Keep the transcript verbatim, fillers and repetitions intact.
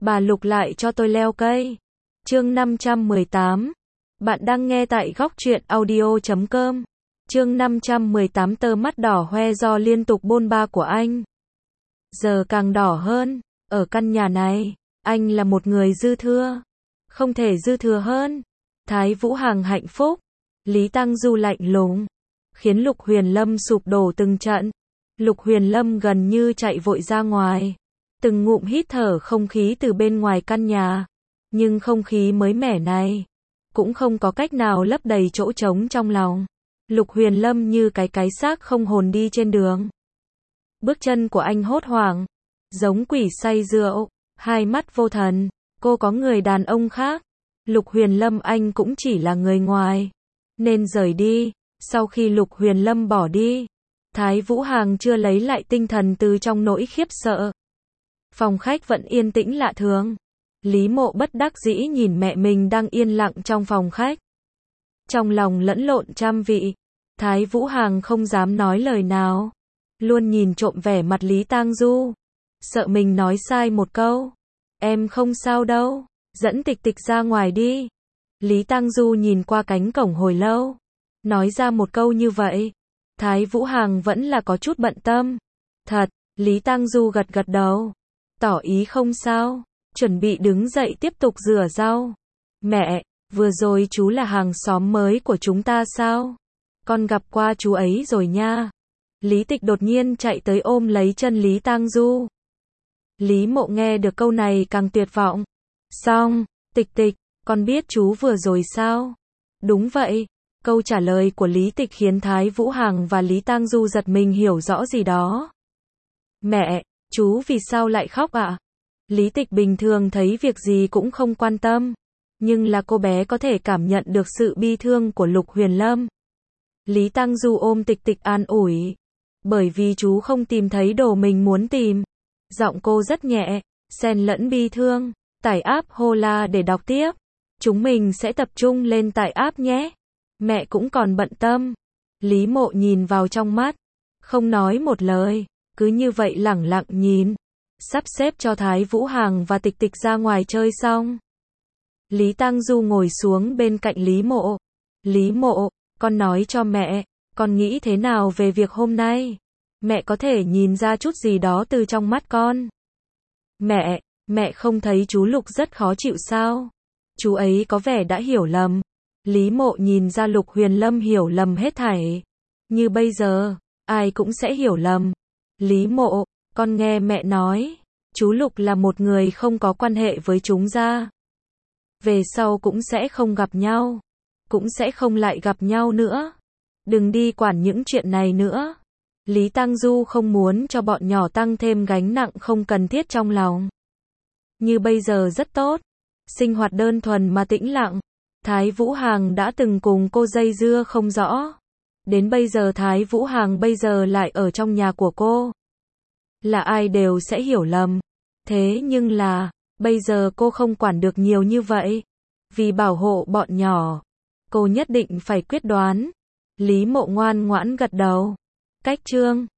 Bà Lục lại cho tôi leo cây. Chương năm trăm mười tám. Bạn đang nghe tại góc truyện audio chấm com. Chương năm trăm mười tám. Tơ mắt đỏ hoe do liên tục bôn ba của anh. Giờ càng đỏ hơn. Ở căn nhà này, anh là một người dư thừa. Không thể dư thừa hơn. Thái Vũ Hằng hạnh phúc. Lý Tăng Du lạnh lùng. Khiến Lục Huyền Lâm sụp đổ từng trận. Lục Huyền Lâm gần như chạy vội ra ngoài. Từng ngụm hít thở không khí từ bên ngoài căn nhà. Nhưng không khí mới mẻ này cũng không có cách nào lấp đầy chỗ trống trong lòng. Lục Huyền Lâm như cái cái xác không hồn đi trên đường. Bước chân của anh hốt hoảng, giống quỷ say rượu, hai mắt vô thần. Cô có người đàn ông khác. Lục Huyền Lâm anh cũng chỉ là người ngoài, nên rời đi. Sau khi Lục Huyền Lâm bỏ đi, Thái Vũ Hằng chưa lấy lại tinh thần từ trong nỗi khiếp sợ. Phòng khách vẫn yên tĩnh lạ thường. Lý Mộ bất đắc dĩ nhìn mẹ mình đang yên lặng trong phòng khách. Trong lòng lẫn lộn trăm vị. Thái Vũ Hằng không dám nói lời nào. Luôn nhìn trộm vẻ mặt Lý Tang Du. Sợ mình nói sai một câu. Em không sao đâu. Dẫn Tịch Tịch ra ngoài đi. Lý Tang Du nhìn qua cánh cổng hồi lâu. Nói ra một câu như vậy. Thái Vũ Hằng vẫn là có chút bận tâm. Thật, Lý Tang Du gật gật đầu. Tỏ ý không sao. Chuẩn bị đứng dậy tiếp tục rửa rau. Mẹ, vừa rồi chú là hàng xóm mới của chúng ta sao? Con gặp qua chú ấy rồi nha. Lý Tịch đột nhiên chạy tới ôm lấy chân Lý Tang Du. Lý Mộ nghe được câu này càng tuyệt vọng. Xong, Tịch Tịch, con biết chú vừa rồi sao? Đúng vậy. Câu trả lời của Lý Tịch khiến Thái Vũ Hằng và Lý Tang Du giật mình hiểu rõ gì đó. Mẹ, chú vì sao lại khóc ạ? À? Lý Tịch bình thường thấy việc gì cũng không quan tâm. Nhưng là cô bé có thể cảm nhận được sự bi thương của Lục Huyền Lâm. Lý Tang Du ôm Tịch Tịch an ủi. Bởi vì chú không tìm thấy đồ mình muốn tìm. Giọng cô rất nhẹ, xen lẫn bi thương. Tải app Hola để đọc tiếp. Chúng mình sẽ tập trung lên tải app nhé. Mẹ cũng còn bận tâm. Lý Mộ nhìn vào trong mắt. Không nói một lời. Cứ như vậy lẳng lặng nhìn. Sắp xếp cho Thái Vũ Hằng và Tịch Tịch ra ngoài chơi xong. Lý Tang Du ngồi xuống bên cạnh Lý Mộ. Lý Mộ, con nói cho mẹ, con nghĩ thế nào về việc hôm nay? Mẹ có thể nhìn ra chút gì đó từ trong mắt con. Mẹ, mẹ không thấy chú Lục rất khó chịu sao? Chú ấy có vẻ đã hiểu lầm. Lý Mộ nhìn ra Lục Huyền Lâm hiểu lầm hết thảy. Như bây giờ, ai cũng sẽ hiểu lầm. Lý Mộ, con nghe mẹ nói, chú Lục là một người không có quan hệ với chúng ta. Về sau cũng sẽ không gặp nhau. Cũng sẽ không lại gặp nhau nữa. Đừng đi quản những chuyện này nữa. Lý Tang Du không muốn cho bọn nhỏ tăng thêm gánh nặng không cần thiết trong lòng. Như bây giờ rất tốt. Sinh hoạt đơn thuần mà tĩnh lặng. Thái Vũ Hằng đã từng cùng cô dây dưa không rõ. Đến bây giờ Thái Vũ Hằng bây giờ lại ở trong nhà của cô. Là ai đều sẽ hiểu lầm. Thế nhưng là, bây giờ cô không quản được nhiều như vậy. Vì bảo hộ bọn nhỏ, cô nhất định phải quyết đoán. Lý Mộ ngoan ngoãn gật đầu. Cách chương